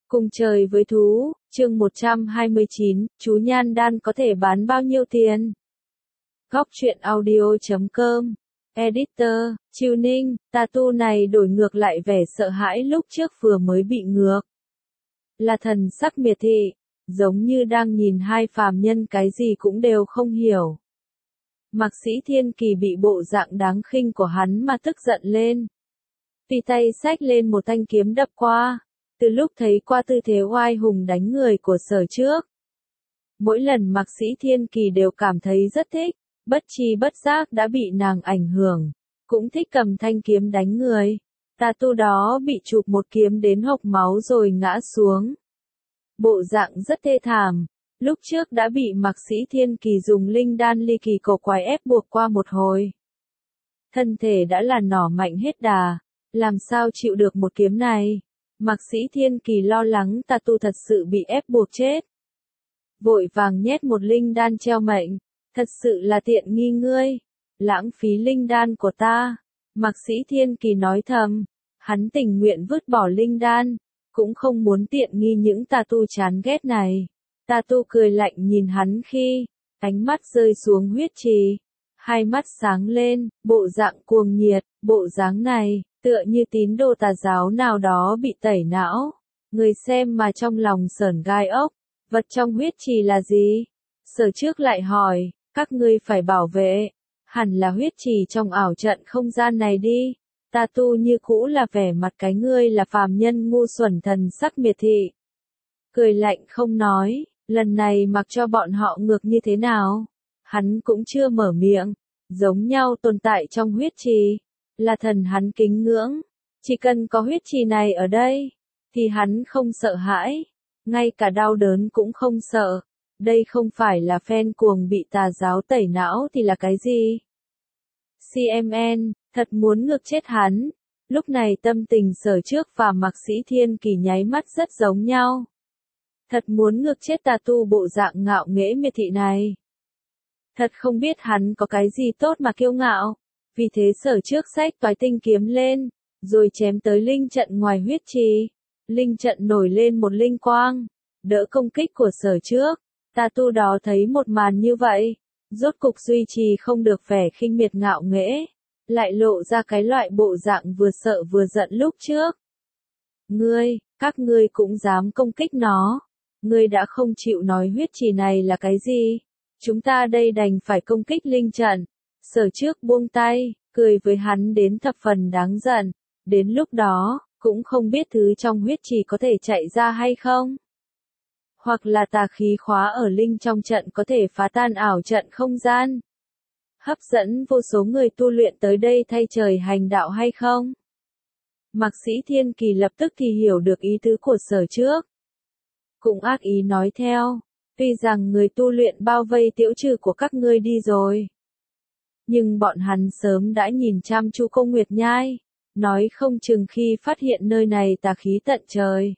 Cùng trời với thú, chương 129, chú Nhan Đan có thể bán bao nhiêu tiền? Góc truyện audio.com. Editor, Chiêu Ninh, tattoo này đổi ngược lại vẻ sợ hãi lúc trước vừa mới bị ngược. Là thần sắc miệt thị, giống như đang nhìn hai phàm nhân cái gì cũng đều không hiểu. Mạc Sĩ Thiên Kỳ bị bộ dạng đáng khinh của hắn mà tức giận lên. Tùy tay xách lên một thanh kiếm đập qua. Từ lúc thấy qua tư thế oai hùng đánh người của Sở trước, mỗi lần Mạc Sĩ Thiên Kỳ đều cảm thấy rất thích, bất tri bất giác đã bị nàng ảnh hưởng, cũng thích cầm thanh kiếm đánh người. Tattoo đó bị chụp một kiếm đến hộc máu rồi ngã xuống. Bộ dạng rất thê thảm, lúc trước đã bị Mạc Sĩ Thiên Kỳ dùng linh đan ly kỳ cổ quái ép buộc qua một hồi. Thân thể đã là nỏ mạnh hết đà, làm sao chịu được một kiếm này. Mạc Sĩ Thiên Kỳ lo lắng tattoo thật sự bị ép buộc chết. Vội vàng nhét một linh đan treo mệnh, thật sự là tiện nghi ngươi, lãng phí linh đan của ta. Mạc Sĩ Thiên Kỳ nói thầm, hắn tình nguyện vứt bỏ linh đan, cũng không muốn tiện nghi những tattoo chán ghét này. Tattoo cười lạnh nhìn hắn khi, ánh mắt rơi xuống huyết trì, hai mắt sáng lên, bộ dạng cuồng nhiệt, bộ dáng này. Tựa như tín đồ tà giáo nào đó bị tẩy não. Người xem mà trong lòng sởn gai ốc. Vật trong huyết trì là gì? Sở trước lại hỏi, các ngươi phải bảo vệ. Hẳn là huyết trì trong ảo trận không gian này đi. Tattoo như cũ là vẻ mặt cái ngươi là phàm nhân ngu xuẩn thần sắc miệt thị. Cười lạnh không nói, lần này mặc cho bọn họ ngược như thế nào? Hắn cũng chưa mở miệng, giống nhau tồn tại trong huyết trì. Là thần hắn kính ngưỡng, chỉ cần có huyết trì này ở đây, thì hắn không sợ hãi, ngay cả đau đớn cũng không sợ. Đây không phải là fan cuồng bị tà giáo tẩy não thì là cái gì? CMN, thật muốn ngược chết hắn. Lúc này tâm tình Sở trước và Mạc Sĩ Thiên Kỳ nháy mắt rất giống nhau. Thật muốn ngược chết tattoo bộ dạng ngạo nghễ miệt thị này. Thật không biết hắn có cái gì tốt mà kiêu ngạo. Vì thế Sở trước xách toái tinh kiếm lên, rồi chém tới linh trận ngoài huyết trì. Linh trận nổi lên một linh quang, đỡ công kích của Sở trước. Tattoo đó thấy một màn như vậy, rốt cục duy trì không được vẻ khinh miệt ngạo nghễ, lại lộ ra cái loại bộ dạng vừa sợ vừa giận lúc trước. Các ngươi cũng dám công kích nó. Ngươi đã không chịu nói huyết trì này là cái gì? Chúng ta đây đành phải công kích linh trận. Sở trước buông tay, cười với hắn đến thập phần đáng giận. Đến lúc đó, cũng không biết thứ trong huyết trì có thể chạy ra hay không. Hoặc là tà khí khóa ở linh trong trận có thể phá tan ảo trận không gian. Hấp dẫn vô số người tu luyện tới đây thay trời hành đạo hay không? Mạc Sĩ Thiên Kỳ lập tức thì hiểu được ý tứ của Sở trước. Cũng ác ý nói theo, tuy rằng người tu luyện bao vây tiễu trừ của các ngươi đi rồi. Nhưng bọn hắn sớm đã nhìn chăm chú Công Nguyệt Nhai, nói không chừng khi phát hiện nơi này tà khí tận trời.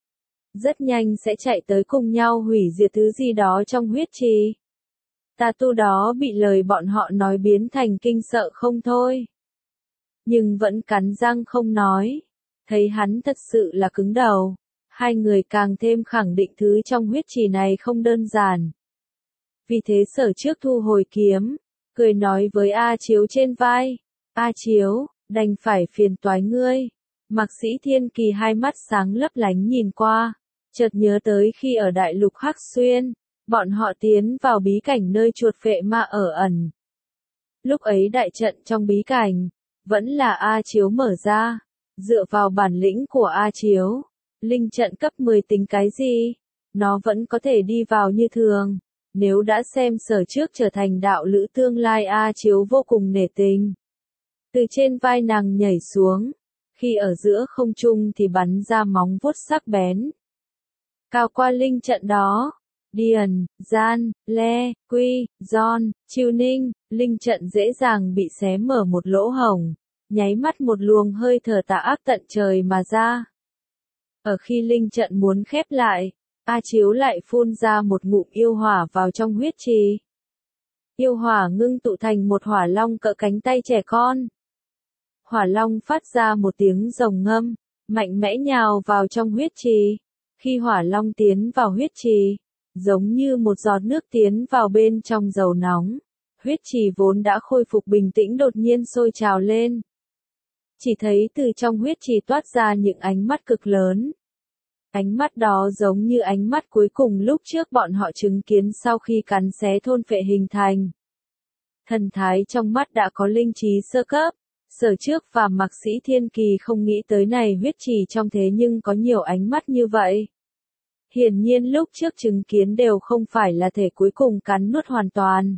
Rất nhanh sẽ chạy tới cùng nhau hủy diệt thứ gì đó trong huyết trì. Tattoo đó bị lời bọn họ nói biến thành kinh sợ không thôi. Nhưng vẫn cắn răng không nói. Thấy hắn thật sự là cứng đầu. Hai người càng thêm khẳng định thứ trong huyết trì này không đơn giản. Vì thế Sở trước thu hồi kiếm. Cười nói với A Chiếu trên vai, A Chiếu, đành phải phiền toái ngươi. Mạc Sĩ Thiên Kỳ hai mắt sáng lấp lánh nhìn qua, chợt nhớ tới khi ở đại lục Hắc Xuyên, bọn họ tiến vào bí cảnh nơi chuột phệ ma ở ẩn. Lúc ấy đại trận trong bí cảnh, vẫn là A Chiếu mở ra, dựa vào bản lĩnh của A Chiếu, linh trận cấp 10 tính cái gì, nó vẫn có thể đi vào như thường. Nếu đã xem Sở trước trở thành đạo lữ tương lai A Chiếu vô cùng nể tình. Từ trên vai nàng nhảy xuống, khi ở giữa không trung thì bắn ra móng vuốt sắc bén. Cao qua linh trận đó, Điền, Gian, Le, Quy, John, Chiêu Ninh, linh trận dễ dàng bị xé mở một lỗ hổng, nháy mắt một luồng hơi thở tà ác tận trời mà ra. Ở khi linh trận muốn khép lại, A Chiếu lại phun ra một ngụm yêu hỏa vào trong huyết trì. Yêu hỏa ngưng tụ thành một hỏa long cỡ cánh tay trẻ con. Hỏa long phát ra một tiếng rồng ngâm, mạnh mẽ nhào vào trong huyết trì. Khi hỏa long tiến vào huyết trì, giống như một giọt nước tiến vào bên trong dầu nóng, huyết trì vốn đã khôi phục bình tĩnh đột nhiên sôi trào lên. Chỉ thấy từ trong huyết trì toát ra những ánh mắt cực lớn. Ánh mắt đó giống như ánh mắt cuối cùng lúc trước bọn họ chứng kiến sau khi cắn xé thôn phệ hình thành. Thần thái trong mắt đã có linh trí sơ cấp. Sở Trước và Mạc Sĩ Thiên Kỳ không nghĩ tới này huyết trì trong thế nhưng có nhiều ánh mắt như vậy. Hiển nhiên lúc trước chứng kiến đều không phải là thể cuối cùng cắn nuốt hoàn toàn.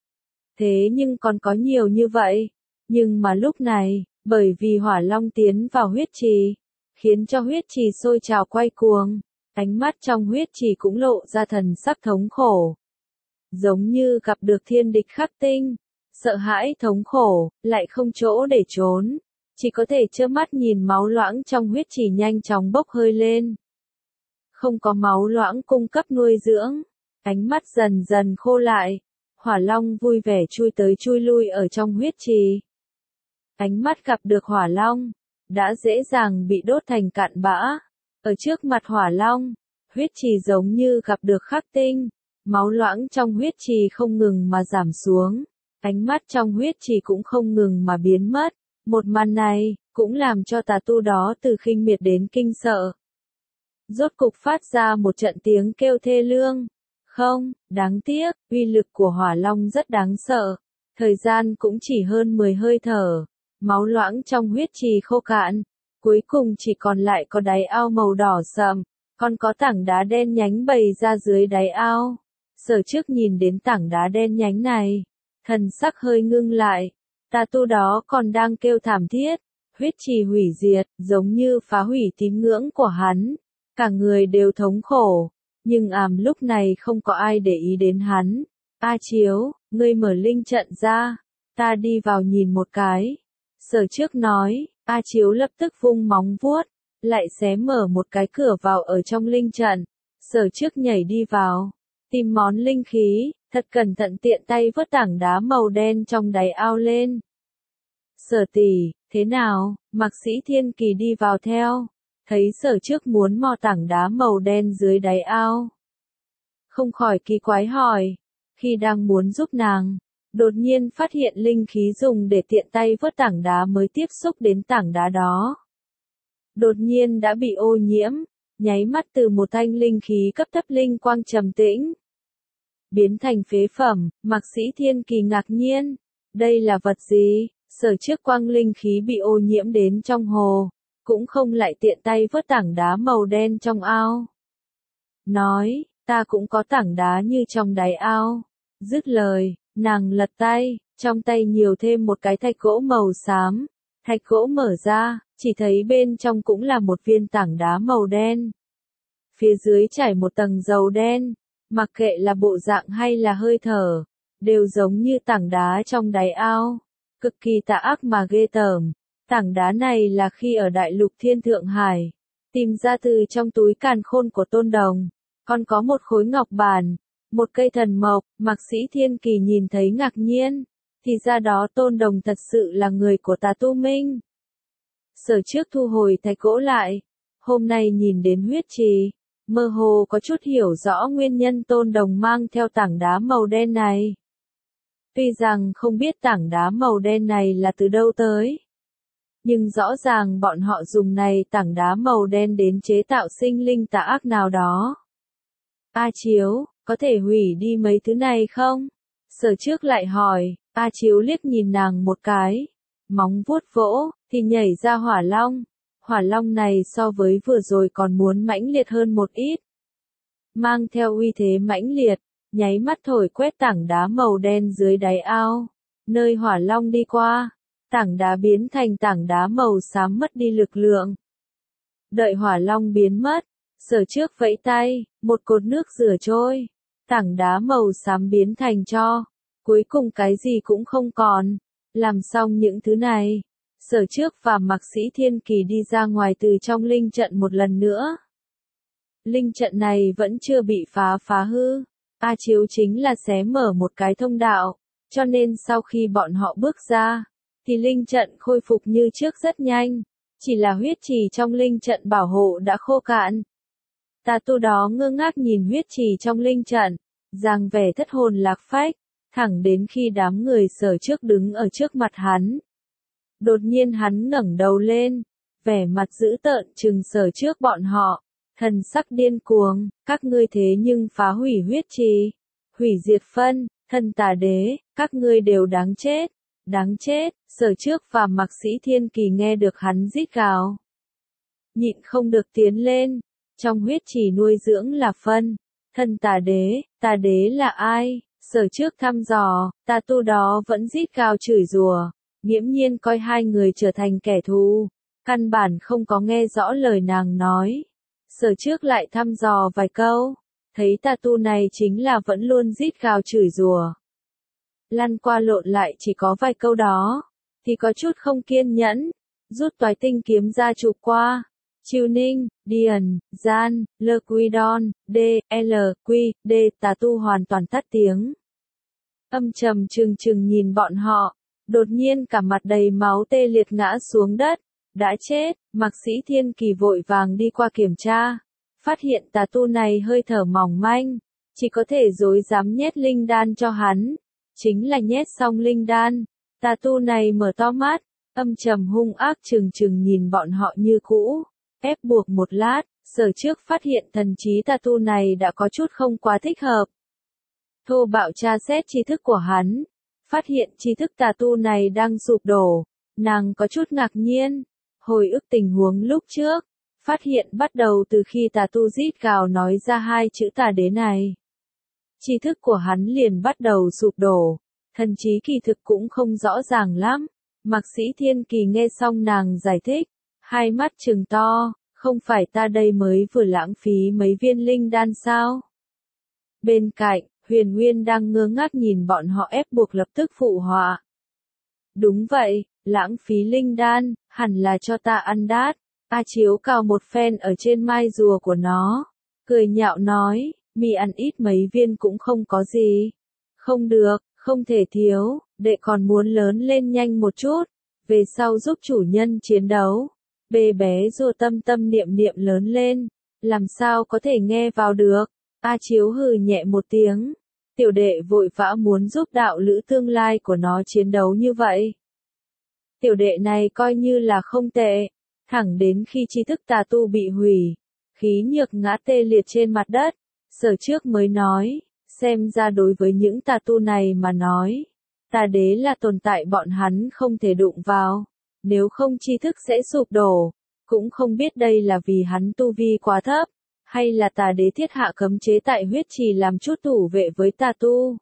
Thế nhưng còn có nhiều như vậy. Nhưng mà lúc này, bởi vì hỏa long tiến vào huyết trì, khiến cho huyết trì sôi trào quay cuồng, ánh mắt trong huyết trì cũng lộ ra thần sắc thống khổ. Giống như gặp được thiên địch khắc tinh, sợ hãi thống khổ, lại không chỗ để trốn, chỉ có thể trơ mắt nhìn máu loãng trong huyết trì nhanh chóng bốc hơi lên. Không có máu loãng cung cấp nuôi dưỡng, ánh mắt dần dần khô lại, hỏa long vui vẻ chui tới chui lui ở trong huyết trì. Ánh mắt gặp được hỏa long, đã dễ dàng bị đốt thành cạn bã. Ở trước mặt hỏa long, huyết trì giống như gặp được khắc tinh, máu loãng trong huyết trì không ngừng mà giảm xuống, ánh mắt trong huyết trì cũng không ngừng mà biến mất. Một màn này, cũng làm cho tà tu đó từ khinh miệt đến kinh sợ. Rốt cục phát ra một trận tiếng kêu thê lương. Không, đáng tiếc, uy lực của hỏa long rất đáng sợ. Thời gian cũng chỉ hơn 10 hơi thở. Máu loãng trong huyết trì khô cạn. Cuối cùng chỉ còn lại có đáy ao màu đỏ sậm. Còn có tảng đá đen nhánh bày ra dưới đáy ao. Sở Trước nhìn đến tảng đá đen nhánh này. Thần sắc hơi ngưng lại. Tà tu đó còn đang kêu thảm thiết. Huyết trì hủy diệt, giống như phá hủy tín ngưỡng của hắn. Cả người đều thống khổ, nhưng lúc này không có ai để ý đến hắn. A Chiếu, ngươi mở linh trận ra, ta đi vào nhìn một cái. Sở Trước nói, A Chiếu lập tức vung móng vuốt, lại xé mở một cái cửa vào ở trong linh trận. Sở Trước nhảy đi vào, tìm món linh khí, thật cẩn thận tiện tay vớt tảng đá màu đen trong đáy ao lên. Sở tỷ, thế nào? Mạc Sĩ Thiên Kỳ đi vào theo. Thấy Sở Trước muốn mò tảng đá màu đen dưới đáy ao. Không khỏi kỳ quái hỏi. Khi đang muốn giúp nàng, đột nhiên phát hiện linh khí dùng để tiện tay vớt tảng đá mới tiếp xúc đến tảng đá đó. Đột nhiên đã bị ô nhiễm, nháy mắt từ một thanh linh khí cấp thấp linh quang trầm tĩnh. Biến thành phế phẩm, Mạc Sĩ Thiên Kỳ ngạc nhiên. Đây là vật gì? Sở Trước quang linh khí bị ô nhiễm đến trong hồ. Cũng không lại tiện tay vớt tảng đá màu đen trong ao. Nói, ta cũng có tảng đá như trong đáy ao. Dứt lời, nàng lật tay, trong tay nhiều thêm một cái thạch gỗ màu xám. Thạch gỗ mở ra, chỉ thấy bên trong cũng là một viên tảng đá màu đen. Phía dưới trải một tầng dầu đen, mặc kệ là bộ dạng hay là hơi thở, đều giống như tảng đá trong đáy ao. Cực kỳ tà ác mà ghê tởm. Tảng đá này là khi ở Đại Lục Thiên Thượng Hải, tìm ra từ trong túi càn khôn của Tôn Đồng, còn có một khối ngọc bản, một cây thần mộc. Mạc Sĩ Thiên Kỳ nhìn thấy ngạc nhiên, thì ra đó Tôn Đồng thật sự là người của Tà Tu Minh. Sở Trước thu hồi thạch gỗ lại, hôm nay nhìn đến huyết trì, mơ hồ có chút hiểu rõ nguyên nhân Tôn Đồng mang theo tảng đá màu đen này. Tuy rằng không biết tảng đá màu đen này là từ đâu tới, nhưng rõ ràng bọn họ dùng này tảng đá màu đen đến chế tạo sinh linh tà ác nào đó. A Chiếu, có thể hủy đi mấy thứ này không? Sở Trước lại hỏi. A Chiếu liếc nhìn nàng một cái, móng vuốt vỗ, thì nhảy ra hỏa long. Hỏa long này so với vừa rồi còn muốn mãnh liệt hơn một ít. Mang theo uy thế mãnh liệt, nháy mắt thổi quét tảng đá màu đen dưới đáy ao. Nơi hỏa long đi qua, tảng đá biến thành tảng đá màu xám mất đi lực lượng. Đợi hỏa long biến mất, Sở Trước vẫy tay, một cột nước rửa trôi, tảng đá màu xám biến thành tro, cuối cùng cái gì cũng không còn. Làm xong những thứ này, Sở Trước và Mạc Sĩ Thiên Kỳ đi ra ngoài từ trong linh trận một lần nữa. Linh trận này vẫn chưa bị phá hư. A Chiếu chính là xé mở một cái thông đạo, cho nên sau khi bọn họ bước ra, thì linh trận khôi phục như trước rất nhanh, chỉ là huyết trì trong linh trận bảo hộ đã khô cạn. Tà tu đó ngơ ngác nhìn huyết trì trong linh trận, dáng vẻ thất hồn lạc phách, thẳng đến khi đám người Sở Trước đứng ở trước mặt hắn. Đột nhiên hắn ngẩng đầu lên, vẻ mặt dữ tợn trừng Sở Trước bọn họ, thần sắc điên cuồng, các ngươi thế nhưng phá hủy huyết trì, hủy diệt phân, thân Tà đế, các ngươi đều đáng chết, đáng chết. Sở Trước và Mạc Sĩ Thiên Kỳ nghe được hắn rít gào, nhịn không được tiến lên, trong huyết trì nuôi dưỡng là phân, thân Tà đế là ai? Sở Trước thăm dò, tà tu đó vẫn rít gào chửi rủa, nghiễm nhiên coi hai người trở thành kẻ thù, căn bản không có nghe rõ lời nàng nói. Sở Trước lại thăm dò vài câu, thấy tà tu này chính là vẫn luôn rít gào chửi rủa. Lăn qua lộn lại chỉ có vài câu đó, thì có chút không kiên nhẫn, rút toái tinh kiếm ra chụp qua. Chiêu Ninh, Điền, Gian, Lơ Quy Đon, D, L, Quy, D, tà tu hoàn toàn tắt tiếng. Âm trầm trừng trừng nhìn bọn họ, đột nhiên cả mặt đầy máu tê liệt ngã xuống đất, đã chết. Mạc Sĩ Thiên Kỳ vội vàng đi qua kiểm tra, phát hiện tà tu này hơi thở mỏng manh, chỉ có thể dối dám nhét linh đan cho hắn, chính là nhét xong linh đan, tà tu này mở to mắt, âm trầm hung ác trừng trừng nhìn bọn họ như cũ. Ép buộc một lát, Sở Trước phát hiện thần trí tà tu này đã có chút không quá thích hợp. Thô bạo tra xét tri thức của hắn, phát hiện tri thức tà tu này đang sụp đổ, nàng có chút ngạc nhiên, hồi ức tình huống lúc trước, phát hiện bắt đầu từ khi tà tu rít gào nói ra hai chữ Tà đế này. Tri thức của hắn liền bắt đầu sụp đổ, thần trí kỳ thực cũng không rõ ràng lắm. Mạc Sĩ Thiên Kỳ nghe xong nàng giải thích, hai mắt trừng to, không phải ta đây mới vừa lãng phí mấy viên linh đan sao? Bên cạnh, Huyền Nguyên đang ngơ ngác nhìn bọn họ ép buộc lập tức phụ họa. Đúng vậy, lãng phí linh đan, hẳn là cho ta ăn đát. A Chiếu cào một phen ở trên mai rùa của nó, cười nhạo nói, mì ăn ít mấy viên cũng không có gì. Không được, không thể thiếu, đệ còn muốn lớn lên nhanh một chút, về sau giúp chủ nhân chiến đấu. Bê bé rùa tâm tâm niệm niệm lớn lên, làm sao có thể nghe vào được. A Chiếu hừ nhẹ một tiếng, tiểu đệ vội vã muốn giúp đạo lữ tương lai của nó chiến đấu như vậy. Tiểu đệ này coi như là không tệ, thẳng đến khi tri thức tà tu bị hủy, khí nhược ngã tê liệt trên mặt đất, Sở Trước mới nói, xem ra đối với những tà tu này mà nói, Tà đế là tồn tại bọn hắn không thể đụng vào. Nếu không tri thức sẽ sụp đổ, cũng không biết đây là vì hắn tu vi quá thấp, hay là Tà đế thiết hạ cấm chế tại huyết trì làm chút thủ vệ với tà tu.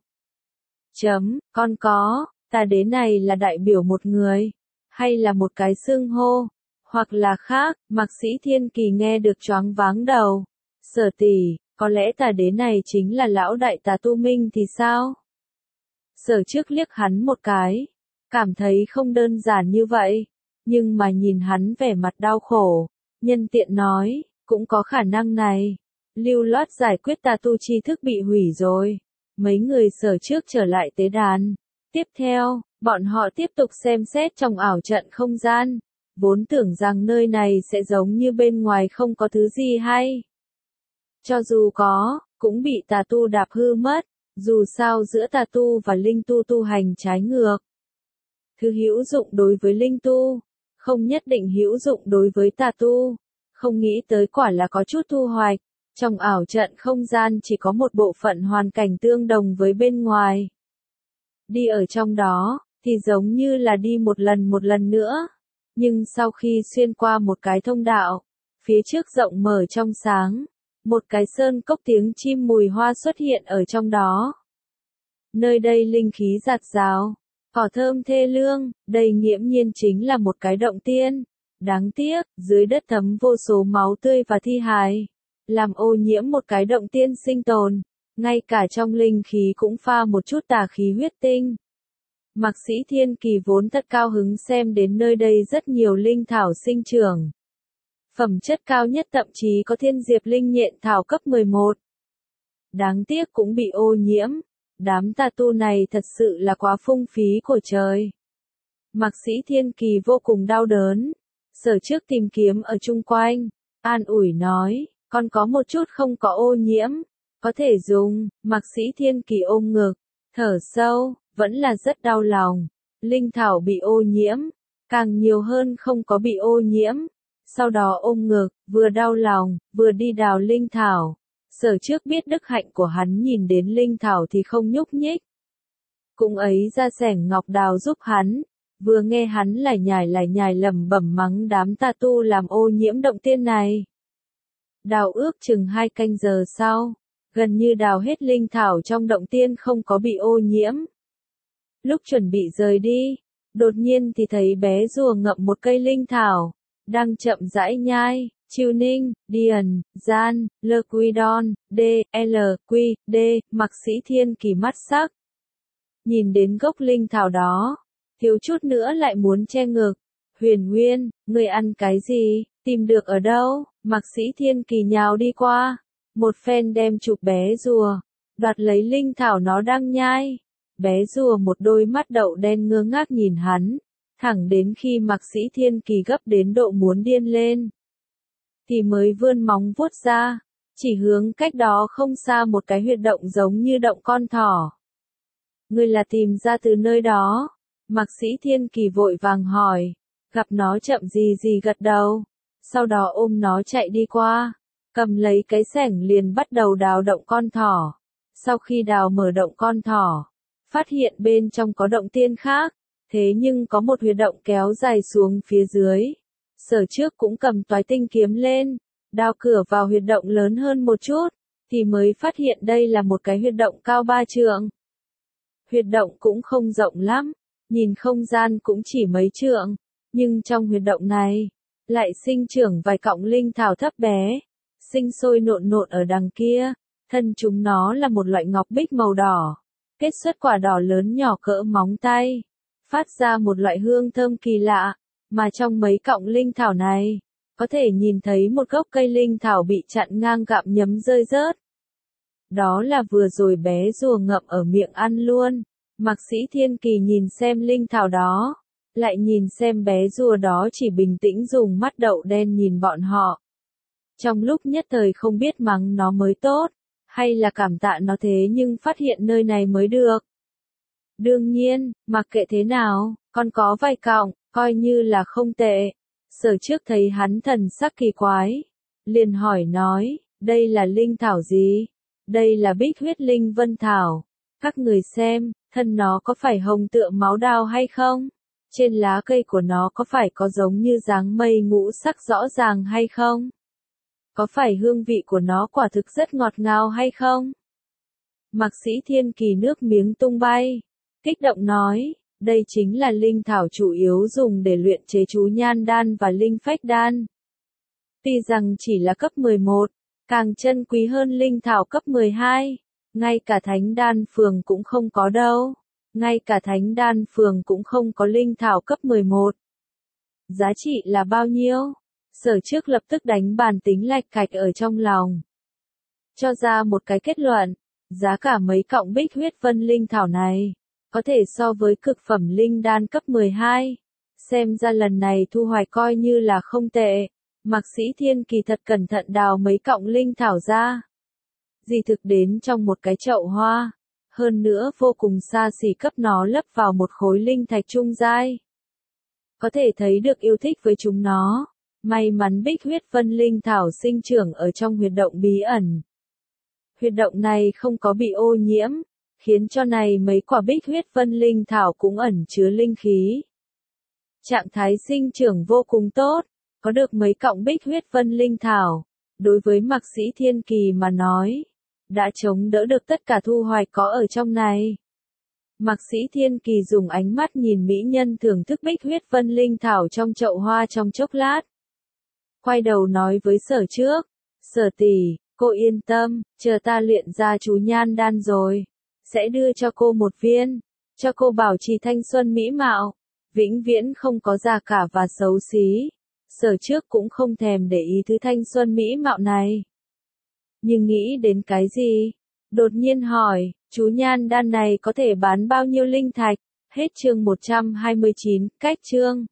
Còn có, Tà đế này là đại biểu một người, hay là một cái xưng hô, hoặc là khác. Mạc Sĩ Thiên Kỳ nghe được choáng váng đầu. Sở tỷ, có lẽ Tà đế này chính là lão đại tà tu minh thì sao? Sở Trước liếc hắn một cái, cảm thấy không đơn giản như vậy. Nhưng mà nhìn hắn vẻ mặt đau khổ, nhân tiện nói, cũng có khả năng này. Lưu loát giải quyết tà tu tri thức bị hủy rồi. Mấy người Sở Trước trở lại tế đàn. Tiếp theo, bọn họ tiếp tục xem xét trong ảo trận không gian. Vốn tưởng rằng nơi này sẽ giống như bên ngoài không có thứ gì hay. Cho dù có, cũng bị tà tu đạp hư mất. Dù sao giữa tà tu và linh tu tu hành trái ngược. Thứ hữu dụng đối với linh tu, không nhất định hữu dụng đối với tà tu. Không nghĩ tới quả là có chút thu hoạch. Trong ảo trận không gian chỉ có một bộ phận hoàn cảnh tương đồng với bên ngoài. Đi ở trong đó, thì giống như là đi một lần nữa. Nhưng sau khi xuyên qua một cái thông đạo, phía trước rộng mở trong sáng, một cái sơn cốc tiếng chim mùi hoa xuất hiện ở trong đó. Nơi đây linh khí rạt rào, cỏ thơm thê lương, đây nghiễm nhiên chính là một cái động tiên. Đáng tiếc, dưới đất thấm vô số máu tươi và thi hài, làm ô nhiễm một cái động tiên sinh tồn, ngay cả trong linh khí cũng pha một chút tà khí huyết tinh. Mạc Sĩ Thiên Kỳ vốn thật cao hứng xem đến nơi đây rất nhiều linh thảo sinh trưởng. Phẩm chất cao nhất thậm chí có thiên diệp linh nhện thảo cấp 11. Đáng tiếc cũng bị ô nhiễm, đám tà tu này thật sự là quá phung phí của trời. Mạc Sĩ Thiên Kỳ vô cùng đau đớn, Sở Trước tìm kiếm ở chung quanh, an ủi nói, còn có một chút không có ô nhiễm, có thể dùng. Mạc Sĩ Thiên Kỳ ôm ngực, thở sâu, vẫn là rất đau lòng. Linh thảo bị ô nhiễm, càng nhiều hơn không có bị ô nhiễm. Sau đó ôm ngực, vừa đau lòng, vừa đi đào linh thảo. Sở trước biết đức hạnh của hắn nhìn đến linh thảo thì không nhúc nhích. Cũng ấy ra xẻng ngọc đào giúp hắn, vừa nghe hắn lải nhải lẩm bẩm mắng đám tà tu làm ô nhiễm động tiên này. Đào ước chừng 2 canh giờ sau, gần như đào hết linh thảo trong động tiên không có bị ô nhiễm. Lúc chuẩn bị rời đi, đột nhiên thì thấy bé rùa ngậm một cây linh thảo, đang chậm rãi nhai. Chiêu Ninh, Điền, Gian, Lơ Quy Đon, D, L, Quy, D, Mạc Sĩ Thiên Kỳ mắt sắc. Nhìn đến gốc linh thảo đó, thiếu chút nữa lại muốn che ngực. Huyền Nguyên, ngươi ăn cái gì, tìm được ở đâu? Mạc Sĩ Thiên Kỳ nhào đi qua, một phen đem chụp bé rùa, đoạt lấy linh thảo nó đang nhai. Bé rùa một đôi mắt đậu đen ngơ ngác nhìn hắn, thẳng đến khi Mạc Sĩ Thiên Kỳ gấp đến độ muốn điên lên, thì mới vươn móng vuốt ra, chỉ hướng cách đó không xa một cái huyệt động giống như động con thỏ. Ngươi là tìm ra từ nơi đó? Mạc Sĩ Thiên Kỳ vội vàng hỏi, gặp nó chậm gì gật đầu, sau đó ôm nó chạy đi qua, cầm lấy cái xẻng liền bắt đầu đào động con thỏ. Sau khi đào mở động con thỏ, phát hiện bên trong có động tiên khác, thế nhưng có một huyệt động kéo dài xuống phía dưới. Sở trước cũng cầm toái tinh kiếm lên, đào cửa vào huyệt động lớn hơn một chút, thì mới phát hiện đây là một cái huyệt động cao 3 trượng. Huyệt động cũng không rộng lắm, nhìn không gian cũng chỉ mấy trượng, nhưng trong huyệt động này, lại sinh trưởng vài cọng linh thảo thấp bé, sinh sôi nộn ở đằng kia, thân chúng nó là một loại ngọc bích màu đỏ, kết xuất quả đỏ lớn nhỏ cỡ móng tay, phát ra một loại hương thơm kỳ lạ, mà trong mấy cọng linh thảo này, có thể nhìn thấy một gốc cây linh thảo bị chặn ngang gặm nhấm rơi rớt. Đó là vừa rồi bé rùa ngậm ở miệng ăn luôn. Mạc Sĩ Thiên Kỳ nhìn xem linh thảo đó, lại nhìn xem bé rùa đó chỉ bình tĩnh dùng mắt đậu đen nhìn bọn họ. Trong lúc nhất thời không biết mắng nó mới tốt, hay là cảm tạ nó thế nhưng phát hiện nơi này mới được. Đương nhiên, mặc kệ thế nào, còn có vài cọng, coi như là không tệ. Sở trước thấy hắn thần sắc kỳ quái, liền hỏi nói, đây là linh thảo gì? Đây là Bích Huyết Linh Vân Thảo. Các người xem, thân nó có phải hồng tựa máu đào hay không? Trên lá cây của nó có phải có giống như dáng mây ngũ sắc rõ ràng hay không? Có phải hương vị của nó quả thực rất ngọt ngào hay không? Mạc Sĩ Thiên Kỳ nước miếng tung bay, kích động nói, đây chính là linh thảo chủ yếu dùng để luyện chế chú nhan đan và linh phách đan. Tuy rằng chỉ là cấp 11, càng chân quý hơn linh thảo cấp 12, ngay cả thánh đan phường cũng không có đâu. Ngay cả thánh đan phường cũng không có linh thảo cấp 11. Giá trị là bao nhiêu? Sở trước lập tức đánh bàn tính lạch cạch ở trong lòng. Cho ra một cái kết luận, giá cả mấy cọng Bích Huyết Vân linh thảo này, có thể so với cực phẩm linh đan cấp 12. Xem ra lần này thu hoạch coi như là không tệ. Mạc Sĩ Thiên Kỳ thật cẩn thận đào mấy cọng linh thảo ra. Di thực đến trong một cái chậu hoa. Hơn nữa vô cùng xa xỉ cấp nó lấp vào một khối linh thạch trung giai. Có thể thấy được yêu thích với chúng nó. May mắn Bích Huyết Vân linh thảo sinh trưởng ở trong huyệt động bí ẩn. Huyệt động này không có bị ô nhiễm, khiến cho này mấy quả Bích Huyết Vân linh thảo cũng ẩn chứa linh khí. Trạng thái sinh trưởng vô cùng tốt, có được mấy cọng Bích Huyết Vân linh thảo, đối với Mạc Sĩ Thiên Kỳ mà nói, đã chống đỡ được tất cả thu hoạch có ở trong này. Mạc Sĩ Thiên Kỳ dùng ánh mắt nhìn mỹ nhân thưởng thức Bích Huyết Vân linh thảo trong chậu hoa trong chốc lát. Quay đầu nói với Sở trước, Sở tỷ, cô yên tâm, chờ ta luyện ra chú nhan đan rồi, sẽ đưa cho cô một viên, cho cô bảo trì thanh xuân mỹ mạo, vĩnh viễn không có già cả và xấu xí. Sở trước cũng không thèm để ý thứ thanh xuân mỹ mạo này. Nhưng nghĩ đến cái gì? Đột nhiên hỏi, chú nhan đan này có thể bán bao nhiêu linh thạch? Hết chương 129, cách chương.